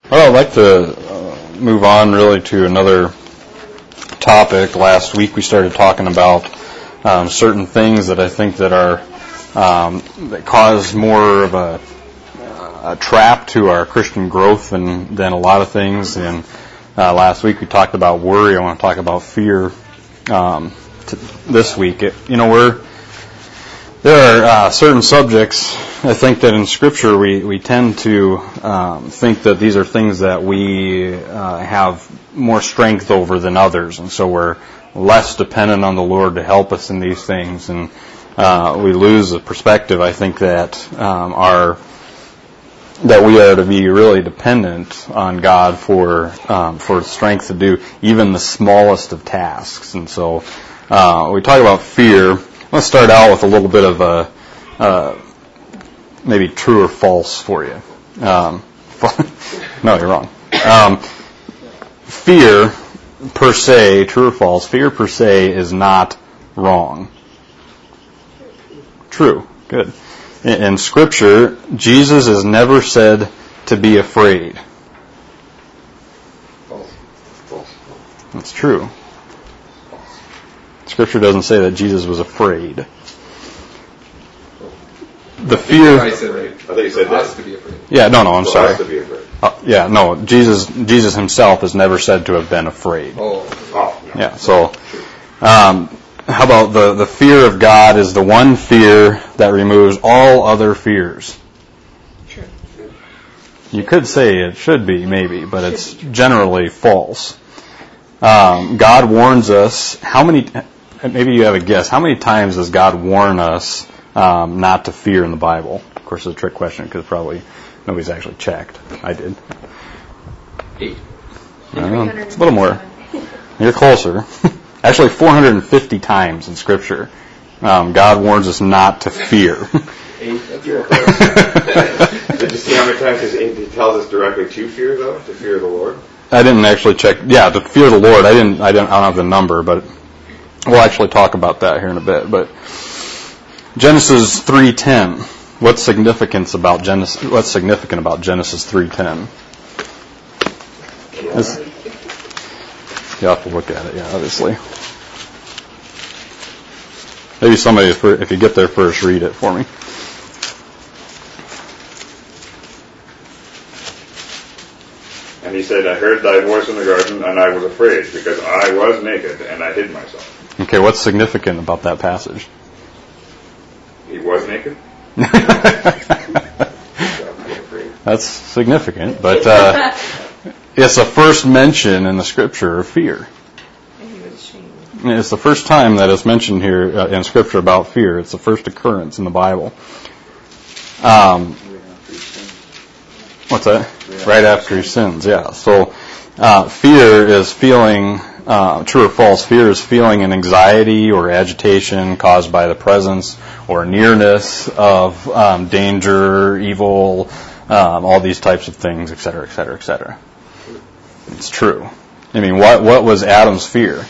Well, I'd like to move on really to another topic. Last week we started talking about certain things that I think that are that cause more of a trap to our Christian growth than a lot of things. And last week we talked about worry. I want to talk about fear this week. There are certain subjects, I think, that in Scripture we tend to think that these are things that we have more strength over than others, and so we're less dependent on the Lord to help us in these things, and we lose the perspective, I think, that we are to be really dependent on God for strength to do even the smallest of tasks. And so we talk about fear. Let's start out with a little bit of a maybe true or false for you. No, you're wrong. Fear per se, true or false, fear per se is not wrong. True. Good. In Scripture, Jesus is never said to be afraid. False. That's true. Scripture doesn't say that Jesus was afraid. The fear. I thought you said that. To be afraid. Yeah, no, I'm sorry. To be afraid. Jesus himself is never said to have been afraid. No. Yeah, so how about the fear of God is the one fear that removes all other fears? True. You could say it should be, maybe, but it's generally false. God warns us, maybe you have a guess, how many times does God warn us not to fear in the Bible? Of course, it's a trick question because probably nobody's actually checked. I did. 8. It's a little more. You're closer. Actually, 450 times in Scripture, God warns us not to fear. 8. That's real close. Did you see how many times he tells us directly to fear, though? To fear the Lord? I didn't actually check. Yeah, to fear the Lord. I don't have the number, but we'll actually talk about that here in a bit. But Genesis 3:10. What's significant about Genesis 3:10? You have to look at it, yeah, obviously. Maybe somebody, if you get there first, read it for me. And he said, I heard thy voice in the garden, and I was afraid, because I was naked, and I hid myself. Okay, what's significant about that passage? He was naked? That's significant, but it's the first mention in the Scripture of fear. And he was ashamed. It's the first time that it's mentioned here in Scripture about fear. It's the first occurrence in the Bible. What's that? Right after he sins, yeah. So fear is feeling, true or false, fear is feeling an anxiety or agitation caused by the presence or nearness of danger, evil, all these types of things, etc., etc., etc. It's true. I mean, what was Adam's fear?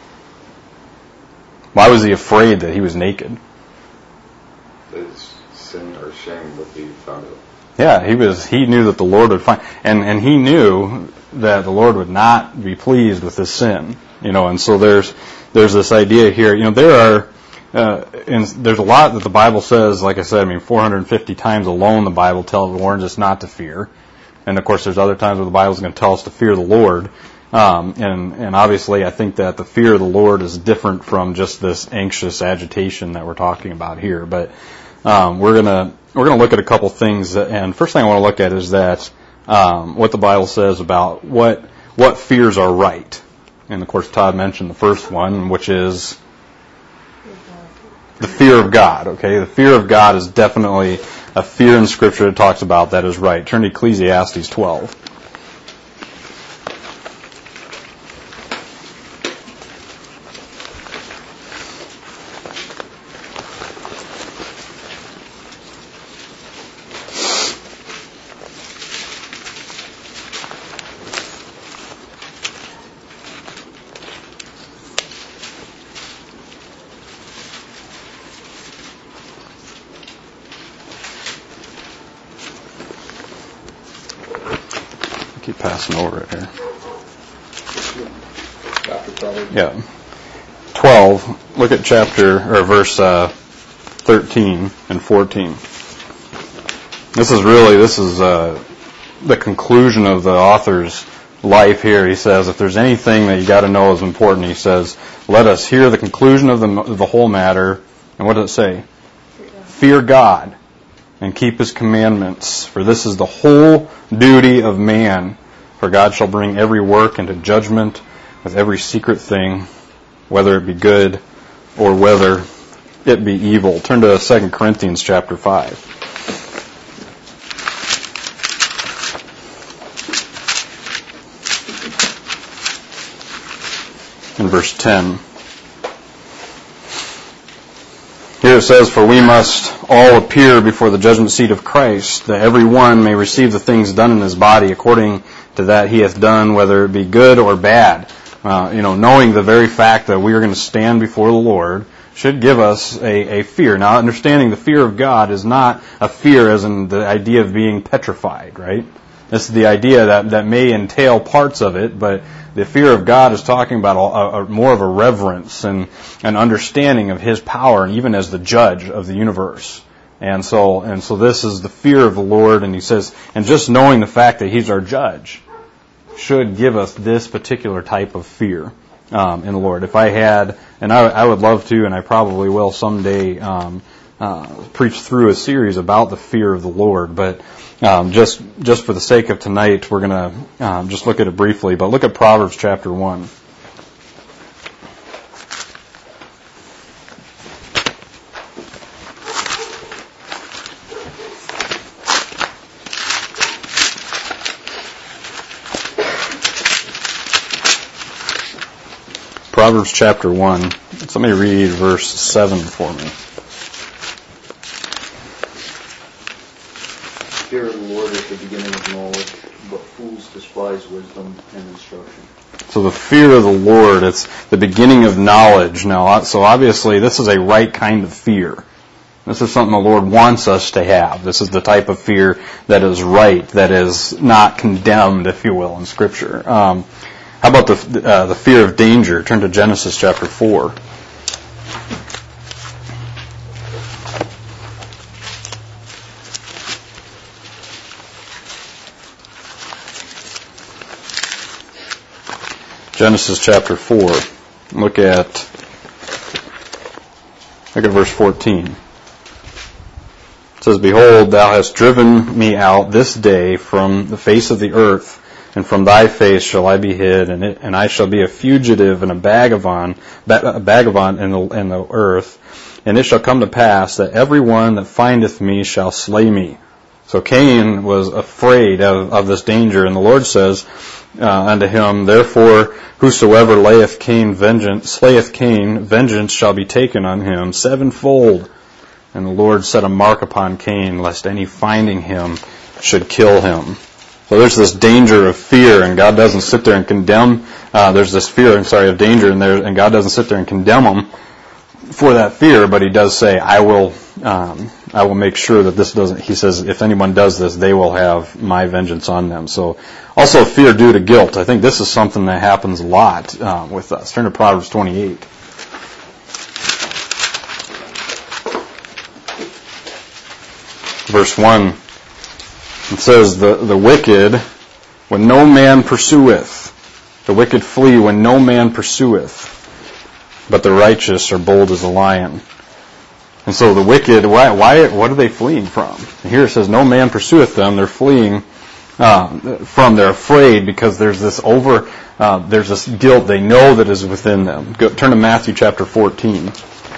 Why was he afraid that he was naked? His sin or shame would be found out. Yeah, he knew that the Lord would find, and he knew that the Lord would not be pleased with his sin, and so there's this idea here, there's a lot that the Bible says, like I said, 450 times alone the Bible warns us not to fear, and of course there's other times where the Bible's going to tell us to fear the Lord, and obviously I think that the fear of the Lord is different from just this anxious agitation that we're talking about here, but we're going to look at a couple things, and first thing I want to look at is that what the Bible says about what fears are right. And of course Todd mentioned the first one, which is the fear of God. Okay, the fear of God is definitely a fear in Scripture that talks about that is right. Turn to Ecclesiastes 12. keep passing over it here. Chapter 12. Yeah. 12. Look at verse 13 and 14. This is the conclusion of the author's life here. He says, if there's anything that you got to know is important, he says, let us hear the conclusion of the whole matter. And what does it say? Fear God and keep His commandments, for this is the whole duty of man. For God shall bring every work into judgment with every secret thing, whether it be good or whether it be evil. Turn to 2 Corinthians chapter 5. In verse 10. Here it says, for we must all appear before the judgment seat of Christ, that every one may receive the things done in his body according to that he hath done, whether it be good or bad. Knowing the very fact that we are going to stand before the Lord should give us a fear. Now, understanding the fear of God is not a fear as in the idea of being petrified, right? This is the idea that may entail parts of it, but the fear of God is talking about more of a reverence and an understanding of His power, and even as the judge of the universe. And so this is the fear of the Lord, and he says, and just knowing the fact that He's our judge should give us this particular type of fear in the Lord. If I had, and I would love to, and I probably will someday preach through a series about the fear of the Lord, but just for the sake of tonight, we're going to just look at it briefly. But look at Proverbs chapter 1. Proverbs chapter 1. Somebody read verse 7 for me. Fear of the Lord is the beginning of knowledge, but fools despise wisdom and instruction. So the fear of the Lord, it's the beginning of knowledge. Now, so obviously this is a right kind of fear. This is something the Lord wants us to have. This is the type of fear that is right, that is not condemned, if you will, in Scripture. How about the fear of danger? Turn to Genesis chapter 4. Genesis chapter 4. Look at verse 14. It says, behold, thou hast driven me out this day from the face of the earth, and from thy face shall I be hid, and I shall be a fugitive and a vagabond in the earth. And it shall come to pass that every one that findeth me shall slay me. So Cain was afraid of this danger, and the Lord says unto him, therefore whosoever slayeth Cain, vengeance shall be taken on him sevenfold. And the Lord set a mark upon Cain, lest any finding him should kill him. So there's this danger of fear, and God doesn't sit there and condemn. There's this fear, of danger, and God doesn't sit there and condemn them for that fear, but He does say, I will make sure that this doesn't. He says, if anyone does this, they will have my vengeance on them. So also fear due to guilt. I think this is something that happens a lot with us. Turn to Proverbs 28. Verse 1. It says, the wicked, when no man pursueth, the wicked flee when no man pursueth, but the righteous are bold as a lion. And so the wicked, what are they fleeing from? And here it says, no man pursueth them. They're fleeing they're afraid because there's this guilt they know that is within them. Turn to Matthew chapter 14.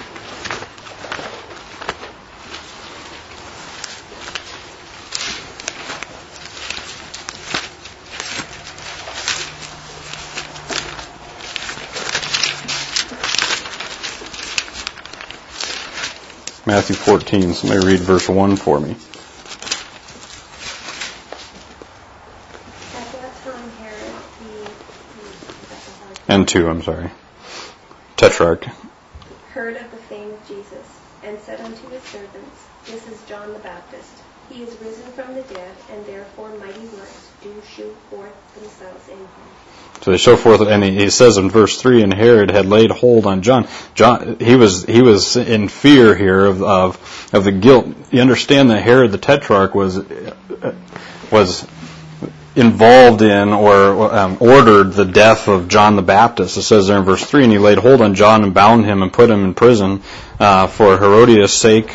Matthew 14. Somebody read verse 1 for me. At that time Herod, And 2, I'm sorry. Tetrarch. heard of the fame of Jesus, and said unto his servants, this is John the Baptist. He is risen from the dead, and therefore mighty works do shew forth themselves in him. So they show forth, and he says in verse 3, and Herod had laid hold on John. He was in fear here of the guilt. You understand that Herod the Tetrarch was involved in or ordered the death of John the Baptist. It says there in verse 3, and he laid hold on John and bound him and put him in prison for Herodias' sake,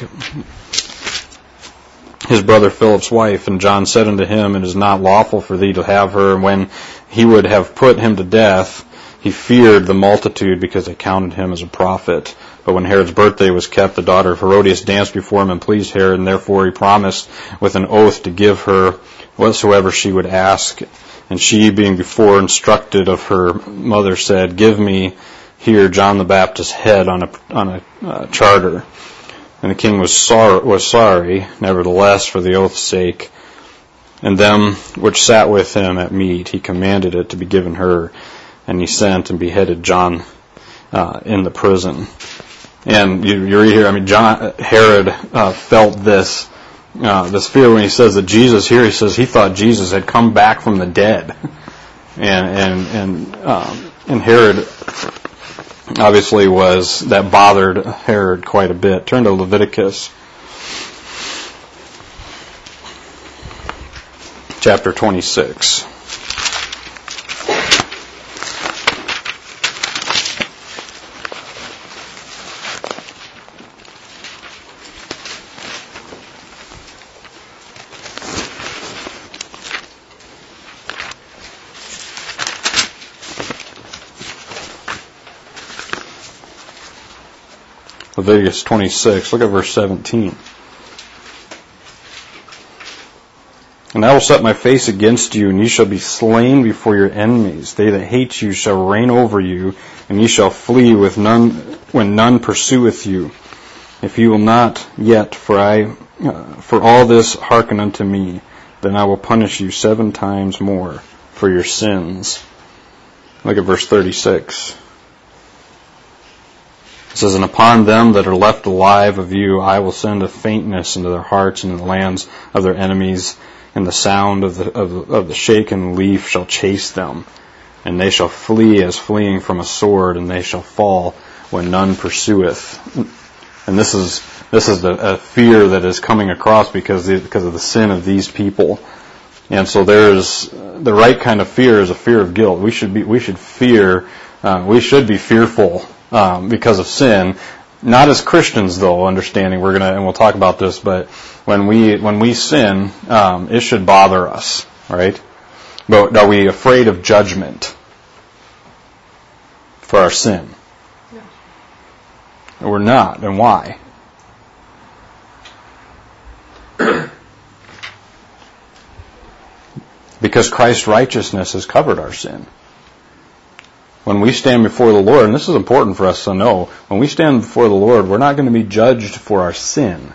his brother Philip's wife. And John said unto him, it is not lawful for thee to have her. And when he would have put him to death, he feared the multitude because they counted him as a prophet. But when Herod's birthday was kept, the daughter of Herodias danced before him and pleased Herod, and therefore he promised with an oath to give her whatsoever she would ask. And she, being before instructed of her mother, said, give me here John the Baptist's head on a charter. And the king was sorry, nevertheless, for the oath's sake. And them which sat with him at meat, he commanded it to be given her. And he sent and beheaded John in the prison. And you read here, Herod felt this fear when he says that Jesus here, he says he thought Jesus had come back from the dead. And Herod obviously that bothered Herod quite a bit. Turn to Leviticus chapter 26. Leviticus 26, look at verse 17. And I will set my face against you, and ye shall be slain before your enemies. They that hate you shall reign over you, and ye shall flee with none when none pursueth you. If ye will not yet, for all this hearken unto me, then I will punish you 7 times more for your sins. Look at verse 36. It says, and upon them that are left alive of you, I will send a faintness into their hearts, and in the lands of their enemies, and the sound of the shaken leaf shall chase them. And they shall flee as fleeing from a sword, and they shall fall when none pursueth. And this is a fear that is coming across because of the sin of these people. And so there's the right kind of fear is a fear of guilt. We should be fearful because of sin, not as Christians though. Understanding and we'll talk about this, but when we sin, it should bother us, right? But are we afraid of judgment for our sin? No. We're not, and why? Because Christ's righteousness has covered our sin. When we stand before the Lord, and this is important for us to know, when we stand before the Lord, we're not going to be judged for our sin.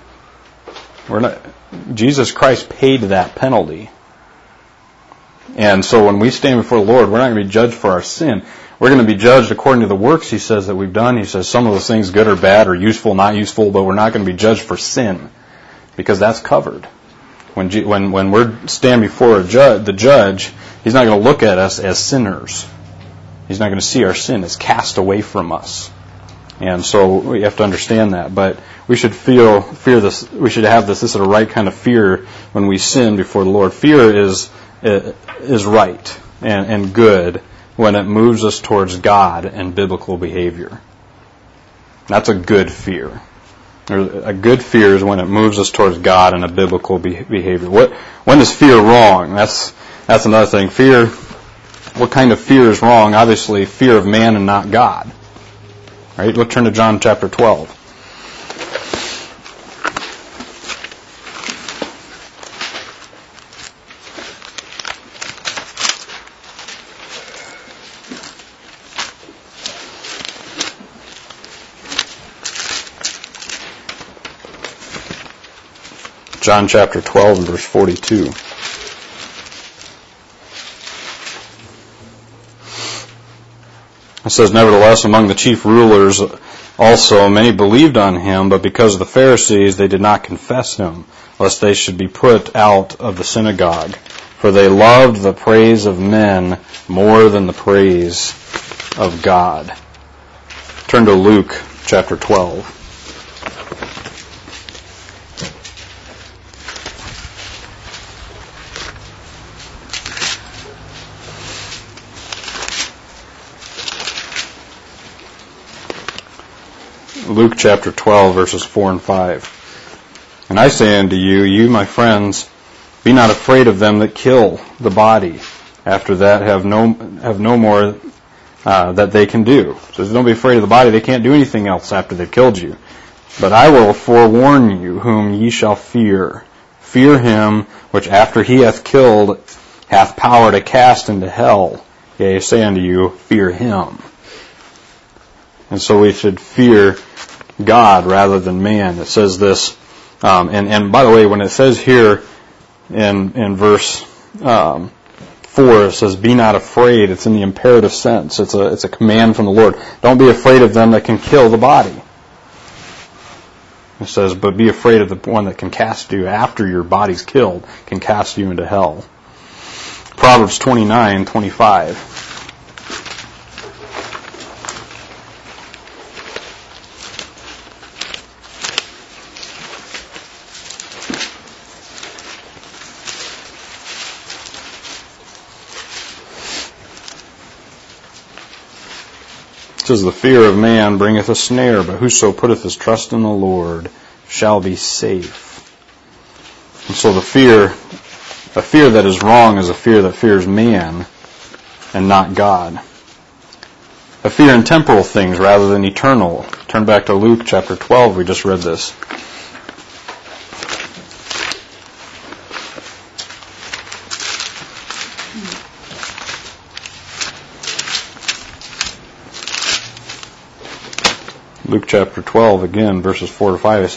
Jesus Christ paid that penalty. And so when we stand before the Lord, we're not going to be judged for our sin. We're going to be judged according to the works, he says, that we've done. He says some of those things, good or bad, or useful, not useful, but we're not going to be judged for sin, because that's covered. When we stand before the judge, he's not going to look at us as sinners. He's not going to see our sin as cast away from us. And so we have to understand that. But we should fear this. We should have this. This is the right kind of fear when we sin before the Lord. Fear is right and good when it moves us towards God and biblical behavior. That's a good fear. A good fear is when it moves us towards God and a biblical behavior. When is fear wrong? That's another thing. Fear. What kind of fear is wrong? Obviously, fear of man and not God. Right? Let's turn to John chapter 12. John chapter 12 and verse 42. It says, nevertheless, among the chief rulers also many believed on him, but because of the Pharisees they did not confess him, lest they should be put out of the synagogue. For they loved the praise of men more than the praise of God. Turn to Luke chapter 12. Luke chapter 12, verses 4 and 5. And I say unto you, you, my friends, be not afraid of them that kill the body. After that have no more that they can do. So don't be afraid of the body. They can't do anything else after they've killed you. But I will forewarn you whom ye shall fear. Fear him which after he hath killed hath power to cast into hell. Yea, I say unto you, fear him. And so we should fear God rather than man. It says this, and by the way, when it says here in verse 4, it says, "Be not afraid." It's in the imperative sense. It's a command from the Lord. Don't be afraid of them that can kill the body. It says, "But be afraid of the one that can cast you after your body's killed, can cast you into hell." Proverbs 29:25. It says, "The fear of man bringeth a snare, but whoso putteth his trust in the Lord shall be safe." And so a fear that is wrong is a fear that fears man and not God. A fear in temporal things rather than eternal. Turn back to Luke chapter 12. We just read this. Luke chapter 12, again, verses 4 to 5,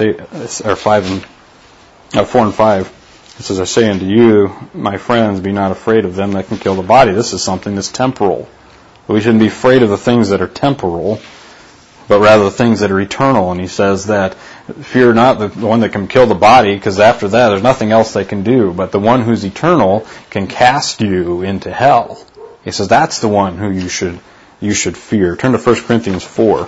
4 and 5. It says, "I say unto you, my friends, be not afraid of them that can kill the body." This is something that's temporal. We shouldn't be afraid of the things that are temporal, but rather the things that are eternal. And he says that, fear not the one that can kill the body, because after that there's nothing else they can do. But the one who's eternal can cast you into hell. He says that's the one who you should fear. Turn to 1 Corinthians 4.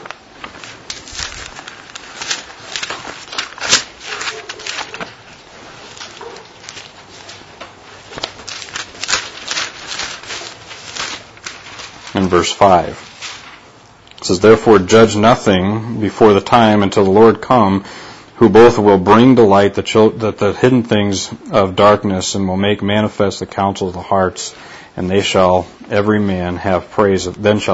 In verse 5. It says, "Therefore judge nothing before the time until the Lord come, who both will bring to light the hidden things of darkness, and will make manifest the counsel of the hearts, and then shall every man have praise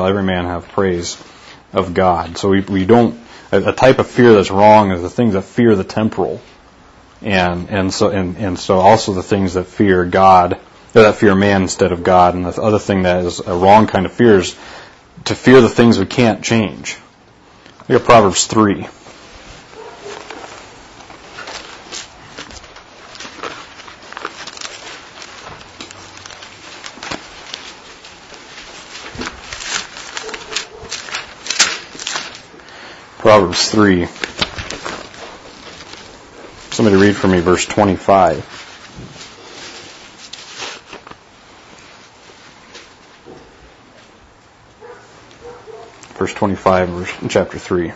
of God." So we don't, a type of fear that's wrong is the things that fear the temporal, and so also the things that fear God, that fear man instead of God. And the other thing that is a wrong kind of fear is to fear the things we can't change. Look at Proverbs 3. Proverbs 3. Somebody read for me verse 25. Verse 25 in chapter 3.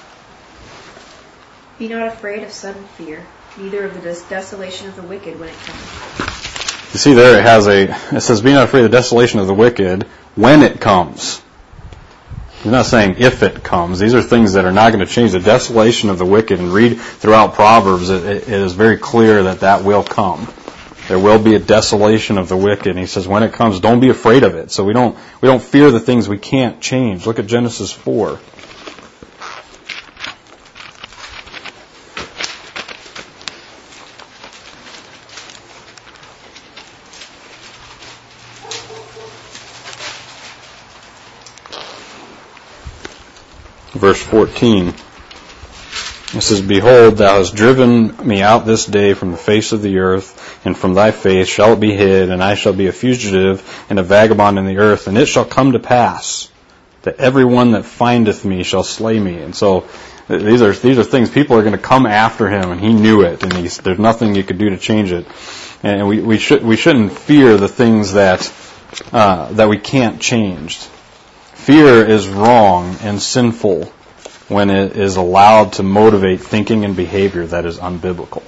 Be not afraid of sudden fear, neither of the desolation of the wicked when it comes. You see there it says, "Be not afraid of the desolation of the wicked when it comes." He's not saying if it comes. These are things that are not going to change. The desolation of the wicked, and read throughout Proverbs, it is very clear that will come. There will be a desolation of the wicked. And he says, when it comes, don't be afraid of it. So we don't fear the things we can't change. Look at Genesis 4. Verse 14. It says, "Behold, thou hast driven me out this day from the face of the earth, and from thy face shall it be hid, and I shall be a fugitive and a vagabond in the earth. And it shall come to pass that every one that findeth me shall slay me." And so These are things, people are going to come after him, and he knew it, and there's nothing you could do to change it. And we shouldn't fear the things that we can't change. Fear is wrong and sinful when it is allowed to motivate thinking and behavior that is unbiblical.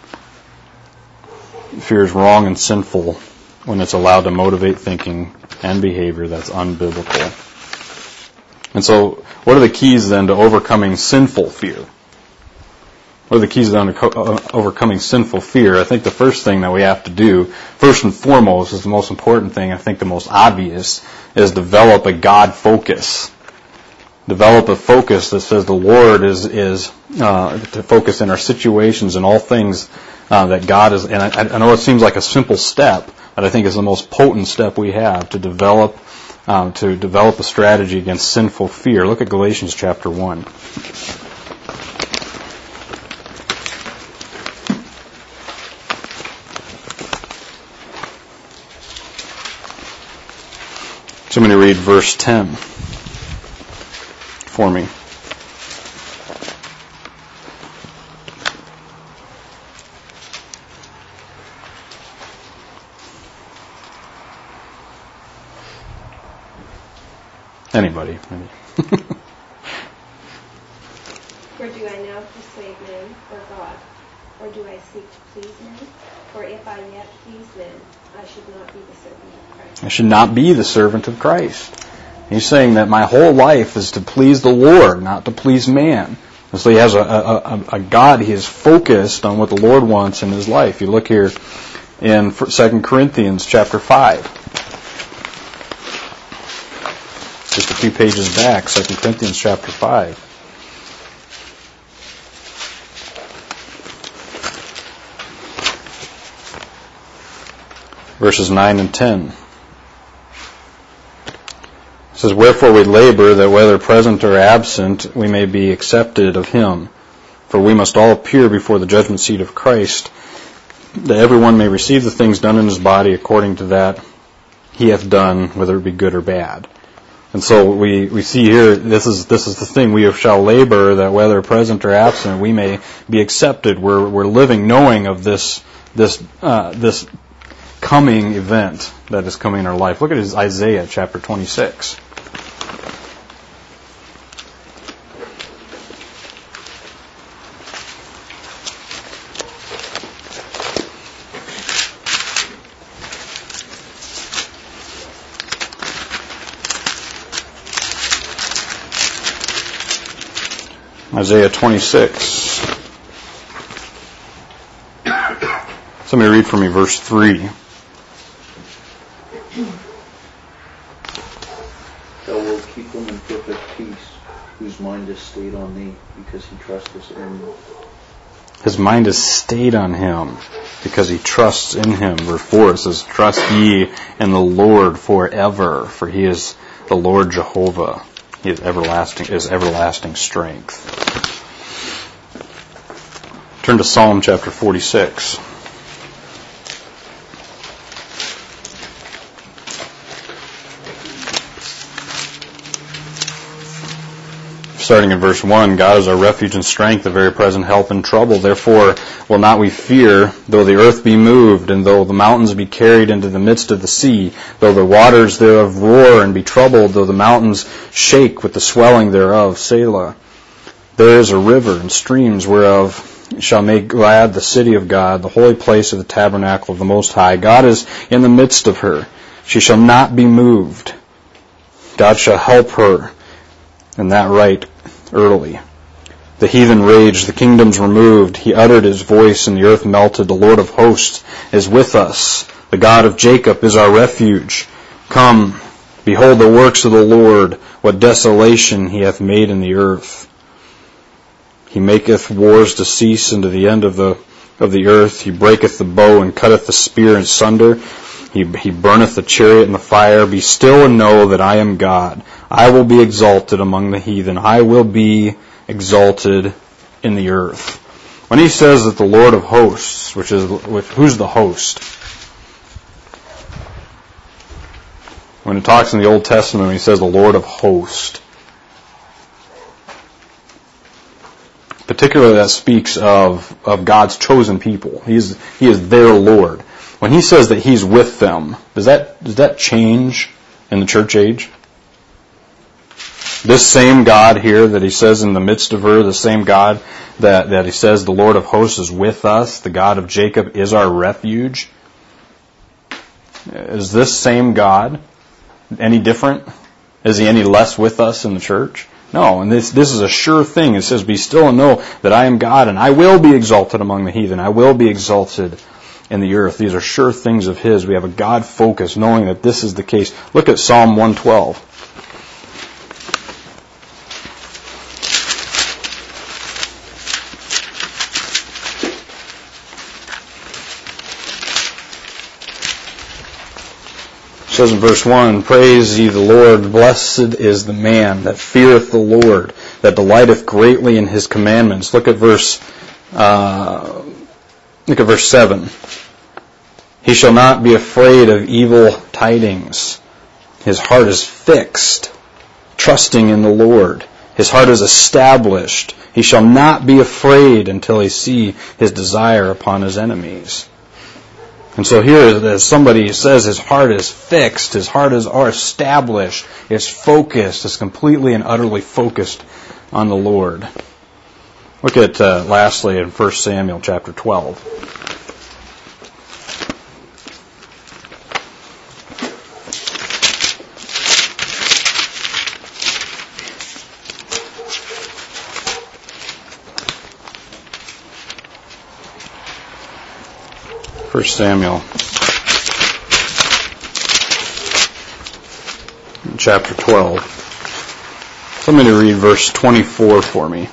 Fear is wrong and sinful when it's allowed to motivate thinking and behavior that's unbiblical. And so, what are the keys then to overcoming sinful fear? What are the keys then to overcoming sinful fear? I think the first thing that we have to do, first and foremost, is the most important thing, I think the most obvious, is develop a God focus. Develop a focus that says the Lord is to focus in our situations and all things that God is. And I know it seems like a simple step, but I think it's the most potent step we have to develop a strategy against sinful fear. Look at Galatians chapter 1. So I'm going to read verse 10 for me. Anybody? For do I now persuade men or God? Or do I seek to please men? For if I yet please men, I should not be the servant of Christ. I should not be the servant of Christ. He's saying that my whole life is to please the Lord, not to please man. And so he has a God, he is focused on what the Lord wants in his life. You look here in 2 Corinthians chapter 5. Just a few pages back, 2 Corinthians chapter 5. Verses 9 and 10. It says, "Wherefore we labor, that whether present or absent, we may be accepted of him. For we must all appear before the judgment seat of Christ, that everyone may receive the things done in his body according to that he hath done, whether it be good or bad." And so we see here, this is the thing, we shall labor that whether present or absent, we may be accepted. We're living knowing of this coming event that is coming in our life. Look at Isaiah chapter 26. Isaiah 26. Somebody read for me verse 3. Thou wilt keep him in perfect peace, whose mind is stayed on thee, because he trusteth in thee. His mind is stayed on him, because he trusts in him. Verse 4, it says, "Trust ye in the Lord forever, for he is the Lord Jehovah. He is everlasting strength." Turn to Psalm chapter 46. Starting in verse 1, "God is our refuge and strength, a very present help in trouble. Therefore will not we fear, though the earth be moved, and though the mountains be carried into the midst of the sea, though the waters thereof roar and be troubled, though the mountains shake with the swelling thereof. Selah. There is a river and streams whereof shall make glad the city of God, the holy place of the tabernacle of the Most High. God is in the midst of her. She shall not be moved. God shall help her in that right early. The heathen raged, the kingdoms were moved. He uttered his voice, and the earth melted. The Lord of hosts is with us. The God of Jacob is our refuge. Come, behold the works of the Lord, what desolation he hath made in the earth. He maketh wars to cease unto the end of the earth. He breaketh the bow and cutteth the spear in sunder. He burneth the chariot in the fire. Be still and know that I am God. I will be exalted among the heathen. I will be exalted in the earth. When he says that the Lord of hosts, who's the host? When it talks in the Old Testament, he says the Lord of hosts. particularly that speaks of God's chosen people. He is their Lord. When he says that he's with them, does that change in the church age? This same God here that he says in the midst of her, the same God that he says the Lord of hosts is with us, the God of Jacob is our refuge. Is this same God any different? Is he any less with us in the church? No, and this is a sure thing. It says, be still and know that I am God, and I will be exalted among the heathen. I will be exalted in the earth. These are sure things of his. We have a God focus, knowing that this is the case. Look at Psalm 112. It says in verse 1, praise ye the Lord, blessed is the man that feareth the Lord, that delighteth greatly in his commandments. Look at verse 7. He shall not be afraid of evil tidings. His heart is fixed, trusting in the Lord. His heart is established. He shall not be afraid until he see his desire upon his enemies. And so here, as somebody says, his heart is fixed, his heart is established, is focused, is completely and utterly focused on the Lord. Look at, lastly, in 1 Samuel chapter 12. 1 Samuel chapter 12. Somebody read verse 24 for me.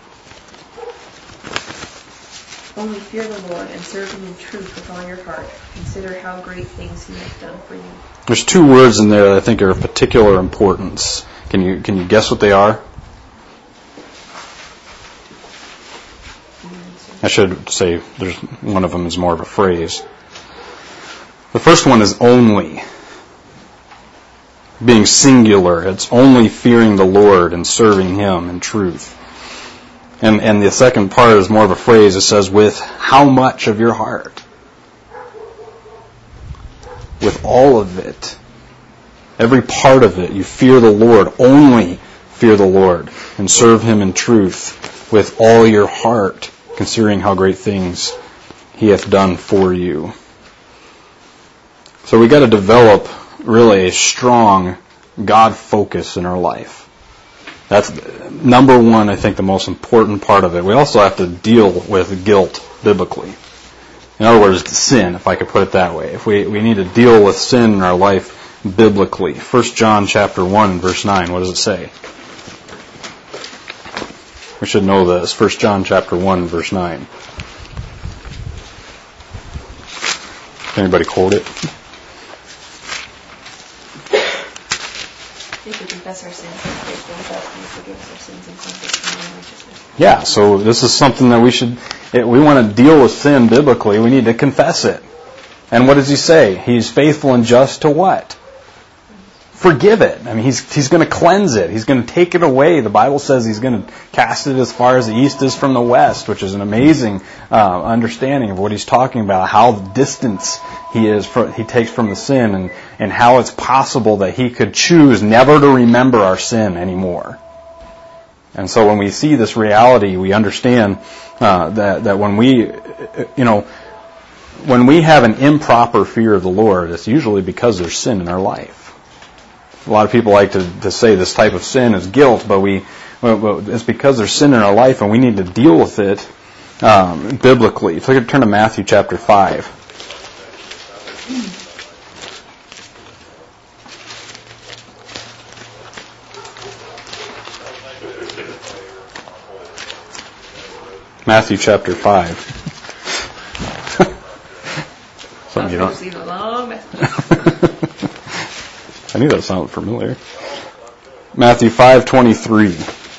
Only fear the Lord and serve him in truth with all your heart. Consider how great things he hath done for you. There's two words in there that I think are of particular importance. Can you guess what they are? I should say there's one of them is more of a phrase. The first one is only. Being singular. It's only fearing the Lord and serving him in truth. And the second part is more of a phrase. It says, with how much of your heart? With all of it. Every part of it. You fear the Lord. Only fear the Lord and serve him in truth with all your heart, considering how great things he hath done for you. So we got to develop really a strong God focus in our life. That's number one, I think, the most important part of it. We also have to deal with guilt biblically. In other words, sin, if I could put it that way. If we need to deal with sin in our life biblically. 1 John chapter 1, verse 9, what does it say? We should know this. 1 John chapter 1, verse 9. Anybody quote it? If we confess our sins, he's faithful and just and forgive us our sins and cleanse us from all unrighteousness. Yeah, so this is something that we want to deal with sin biblically. We need to confess it. And what does he say? He's faithful and just to what? Forgive it. I mean, he's going to cleanse it. He's going to take it away. The Bible says he's going to cast it as far as the east is from the west, which is an amazing understanding of what he's talking about, how the distance he takes from the sin, and how it's possible that he could choose never to remember our sin anymore. And so when we see this reality, we understand that when we have an improper fear of the Lord, it's usually because there's sin in our life. A lot of people like to say this type of sin is guilt, but it's because there's sin in our life, and we need to deal with it biblically. If we could turn to Matthew chapter 5. Matthew chapter 5. Something you don't. Leave a long message. I knew that sounded familiar. Matthew 5:23.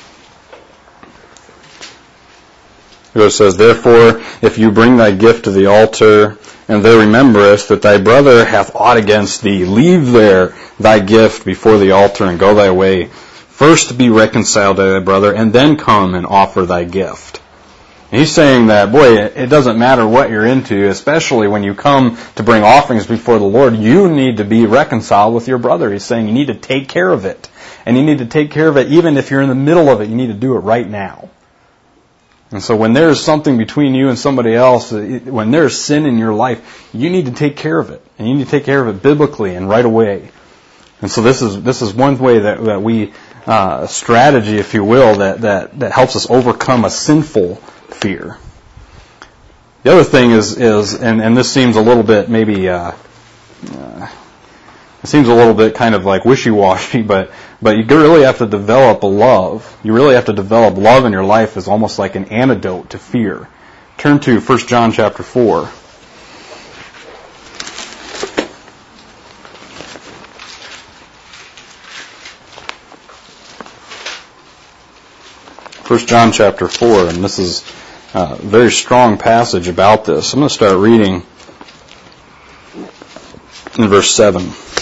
It says, therefore, if you bring thy gift to the altar, and there rememberest that thy brother hath aught against thee, leave there thy gift before the altar, and go thy way. First be reconciled to thy brother, and then come and offer thy gift. And he's saying that, boy, it doesn't matter what you're into, especially when you come to bring offerings before the Lord, you need to be reconciled with your brother. He's saying you need to take care of it. And you need to take care of it even if you're in the middle of it. You need to do it right now. And so when there's something between you and somebody else, when there's sin in your life, you need to take care of it. And you need to take care of it biblically and right away. And so this is one way that we, strategy, if you will, that helps us overcome a sinful fear. The other thing is and this seems a little bit maybe, it seems a little bit kind of like wishy-washy, but you really have to develop a love. You really have to develop love in your life as almost like an antidote to fear. Turn to 1 John chapter 4. 1 John chapter 4, and this is a very strong passage about this. I'm going to start reading in verse 7.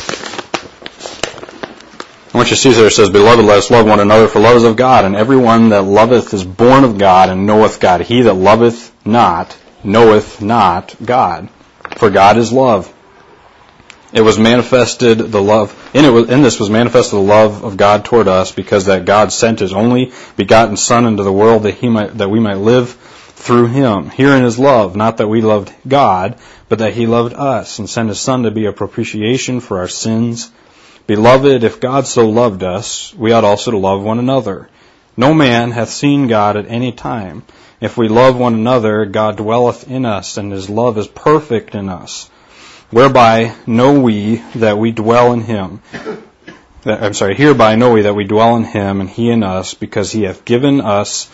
And what you see there, it says, Beloved, let us love one another, for love is of God, and everyone that loveth is born of God and knoweth God. He that loveth not knoweth not God, for God is love. It was manifested the love in this was manifested the love of God toward us, because that God sent His only begotten Son into the world that we might live through Him. Herein is love, not that we loved God, but that He loved us and sent His Son to be a propitiation for our sins. Beloved, if God so loved us, we ought also to love one another. No man hath seen God at any time. If we love one another, God dwelleth in us, and His love is perfect in us. Whereby know we that we dwell in Him. Hereby know we that we dwell in Him, and He in us, because He hath given us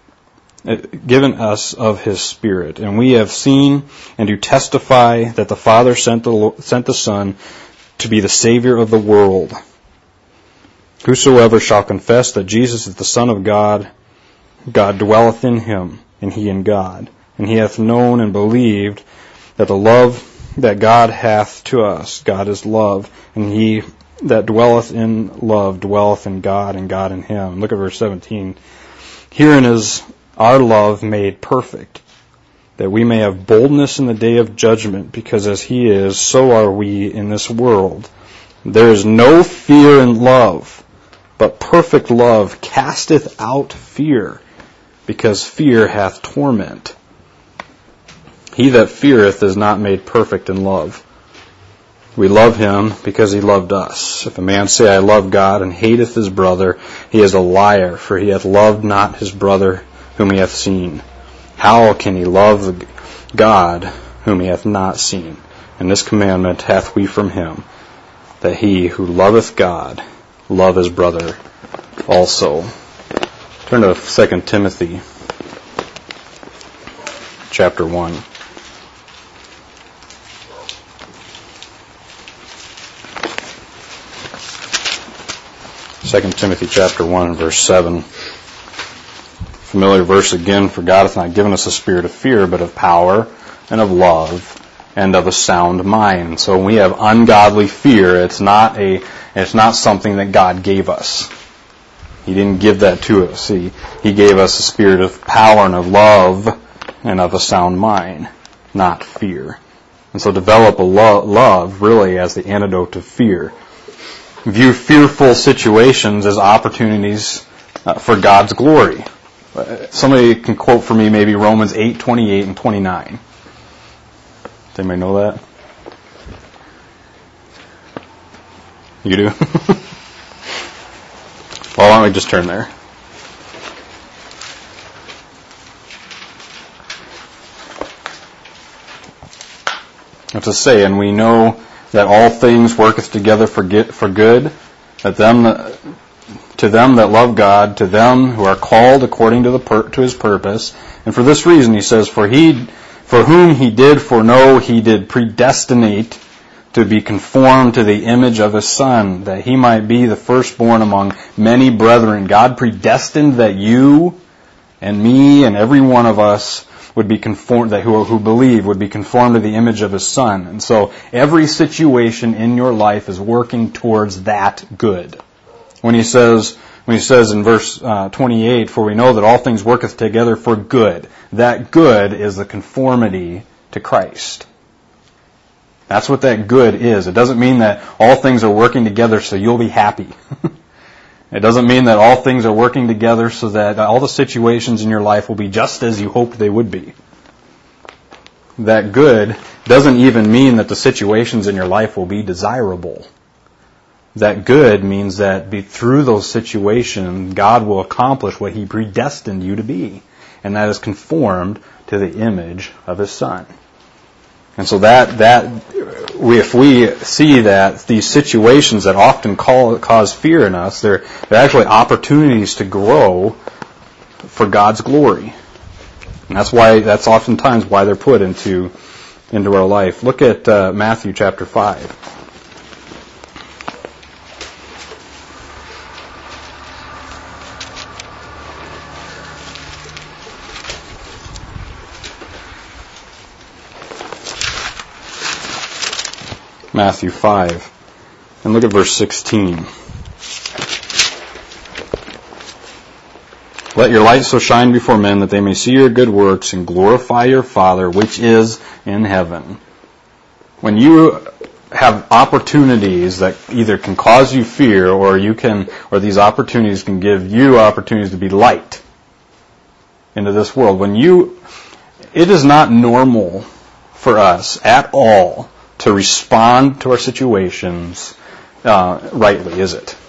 of His Spirit. And we have seen and do testify that the Father sent the Son to be the Savior of the world. Whosoever shall confess that Jesus is the Son of God, God dwelleth in Him, and He in God. And he hath known and believed that the love that God hath to us, God is love, and he that dwelleth in love dwelleth in God, and God in him. Look at verse 17. Herein is our love made perfect, that we may have boldness in the day of judgment, because as He is, so are we in this world. There is no fear in love, but perfect love casteth out fear, because fear hath torment. He that feareth is not made perfect in love. We love Him because He loved us. If a man say, I love God, and hateth his brother, he is a liar, for he hath loved not his brother whom he hath seen. How can he love God whom he hath not seen? And this commandment hath we from Him, that he who loveth God love his brother also. Turn to 2 Timothy chapter 1. 2 Timothy chapter 1 verse 7. Familiar verse again, for God hath not given us a spirit of fear, but of power and of love and of a sound mind. So when we have ungodly fear, it's not something that God gave us. He didn't give that to us. He gave us a spirit of power and of love and of a sound mind, not fear. And so develop a love really as the antidote to fear. View fearful situations as opportunities for God's glory. Somebody can quote for me maybe Romans 8:28 and 29. Does anybody know that? You do? Well, why don't we just turn there? What to say, and we know that all things worketh together for good, to them that love God, to them who are called according to His purpose. And for this reason, he says, for whom He did foreknow, He did predestinate to be conformed to the image of His Son, that He might be the firstborn among many brethren. God predestined that you and me and every one of us would be conformed, that who believe would be conformed to the image of His Son. And so every situation in your life is working towards that good. When he says, when he says in verse 28, "For we know that all things worketh together for good." That good is the conformity to Christ. That's what that good is. It doesn't mean that all things are working together so you'll be happy. It doesn't mean that all things are working together so that all the situations in your life will be just as you hoped they would be. That good doesn't even mean that the situations in your life will be desirable. That good means that through those situations, God will accomplish what He predestined you to be, and that is conformed to the image of His Son. And so if we see that these situations that often cause fear in us, they're actually opportunities to grow for God's glory. And that's oftentimes why they're put into our life. Look at Matthew chapter 5. Matthew 5. And look at verse 16. "Let your light so shine before men that they may see your good works and glorify your Father which is in heaven." When you have opportunities that either can cause you fear or these opportunities can give you opportunities to be light into this world, it is not normal for us at all to respond to our situations rightly, is it?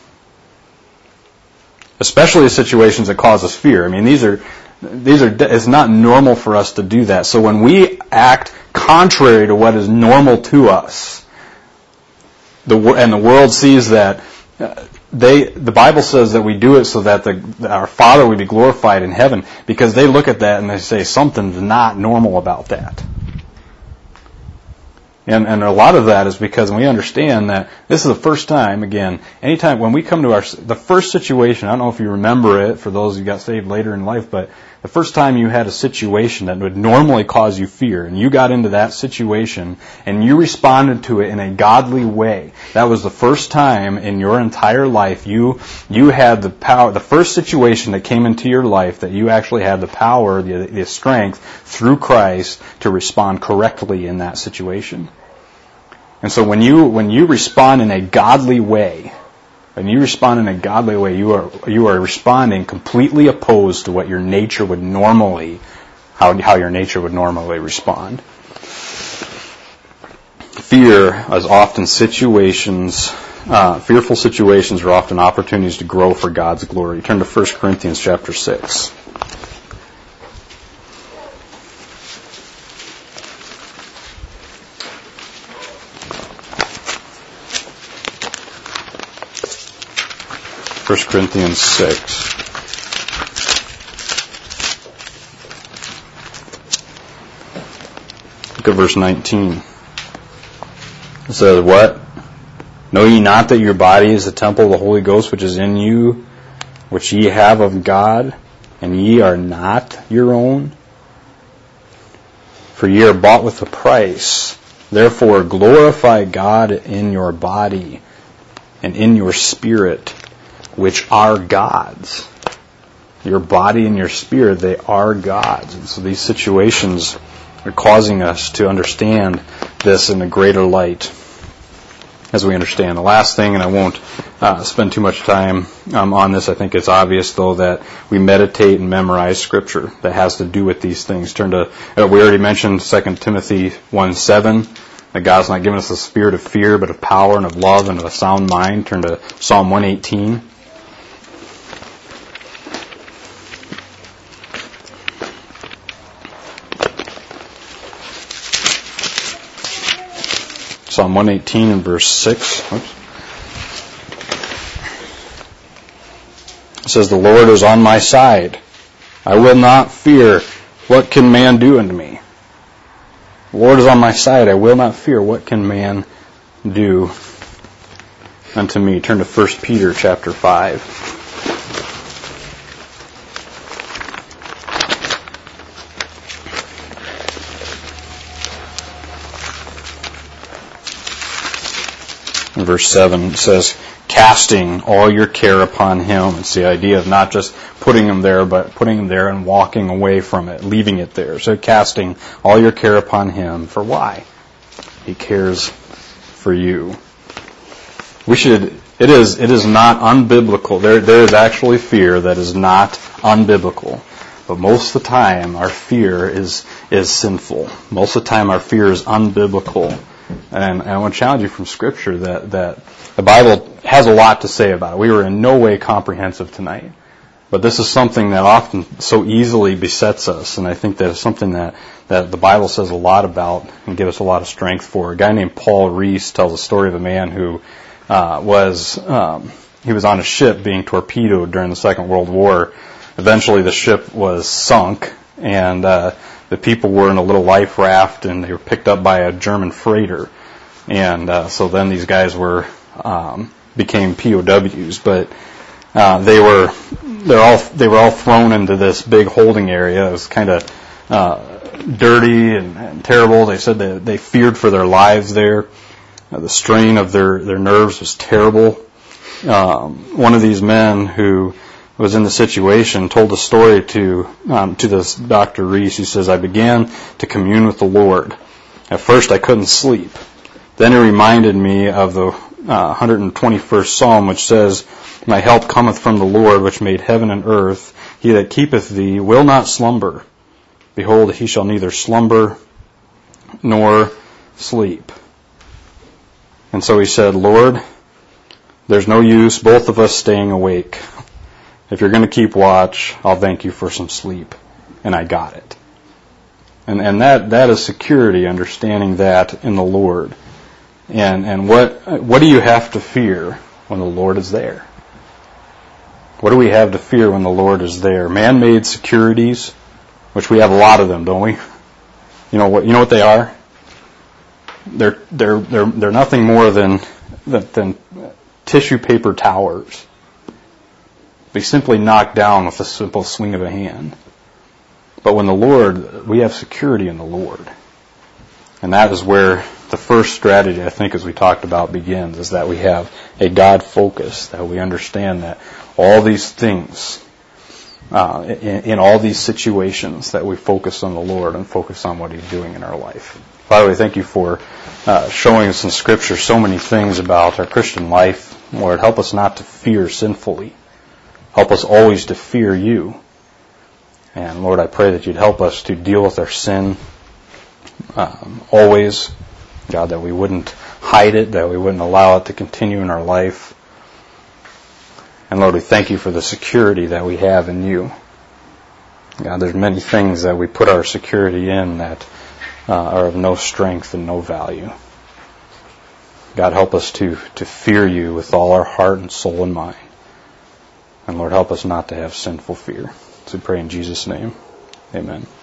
Especially the situations that cause us fear. I mean, it's not normal for us to do that. So when we act contrary to what is normal to us, and the world sees that, the Bible says that we do it so that our Father would be glorified in heaven, because they look at that and they say something's not normal about that. And a lot of that is because we understand that this is the first time, again, anytime when we come to the first situation, I don't know if you remember it for those who got saved later in life, but the first time you had a situation that would normally cause you fear, and you got into that situation, and you responded to it in a godly way, that was the first time in your entire life you had the power, the first situation that came into your life that you actually had the power, the strength through Christ to respond correctly in that situation. And so when you respond in a godly way, you are responding completely opposed to what your nature would normally, how your nature would normally respond. Fear is often fearful situations are often opportunities to grow for God's glory. Turn to 1 Corinthians chapter 6. First Corinthians 6. Look at verse 19. It says, "What? Know ye not that your body is the temple of the Holy Ghost which is in you, which ye have of God, and ye are not your own? For ye are bought with a price. Therefore glorify God in your body and in your spirit, which are God's." Your body and your spirit, they are God's. And so these situations are causing us to understand this in a greater light as we understand. The last thing, and I won't spend too much time on this, I think it's obvious, though, that we meditate and memorize Scripture that has to do with these things. Turn to, we already mentioned 2 Timothy 1:7, that God's not given us a spirit of fear, but of power and of love and of a sound mind. Turn to Psalm 118. Psalm 118 and verse 6. It says, "The Lord is on my side. I will not fear. What can man do unto me?" The Lord is on my side. I will not fear. What can man do unto me? Turn to 1 Peter chapter 5. Verse 7 says, casting all your care upon Him. It's the idea of not just putting Him there, but putting Him there and walking away from it, leaving it there. So casting all your care upon Him. For why? He cares for you. It is not unbiblical. There is actually fear that is not unbiblical. But most of the time, our fear is sinful. Most of the time, our fear is unbiblical. And I want to challenge you from Scripture that the Bible has a lot to say about it. We were in no way comprehensive tonight. But this is something that often so easily besets us. And I think that is something that the Bible says a lot about and gives us a lot of strength for. A guy named Paul Rees tells a story of a man who was on a ship being torpedoed during the Second World War. Eventually the ship was sunk, and the people were in a little life raft, and they were picked up by a German freighter. And so then these guys became POWs, but they were all thrown into this big holding area. It was kind of dirty and terrible. They said that they feared for their lives there. The strain of their nerves was terrible. One of these men who was in the situation told a story to this Dr. Rees. He says, "I began to commune with the Lord. At first I couldn't sleep. Then he reminded me of the 121st Psalm, which says, 'My help cometh from the Lord, which made heaven and earth. He that keepeth thee will not slumber. Behold, he shall neither slumber nor sleep.'" And so he said, "Lord, there's no use both of us staying awake. If you're going to keep watch, I'll thank you for some sleep." And I got it. And that is security, understanding that in the Lord. And what do you have to fear when the Lord is there? What do we have to fear when the Lord is there? Man-made securities, which we have a lot of them, don't we? You know what they are? They're nothing more than tissue paper towers. They simply knock down with a simple swing of a hand. But when the Lord, we have security in the Lord. And that is where the first strategy, I think, as we talked about, begins, is that we have a God focus, that we understand that all these things, in all these situations, that we focus on the Lord and focus on what He's doing in our life. Father, we thank you for showing us in Scripture so many things about our Christian life. Lord, help us not to fear sinfully. Help us always to fear you. And Lord, I pray that you'd help us to deal with our sin always. God, that we wouldn't hide it, that we wouldn't allow it to continue in our life. And Lord, we thank you for the security that we have in you. God, there's many things that we put our security in that are of no strength and no value. God, help us to fear you with all our heart and soul and mind. And Lord, help us not to have sinful fear. So we pray in Jesus' name. Amen.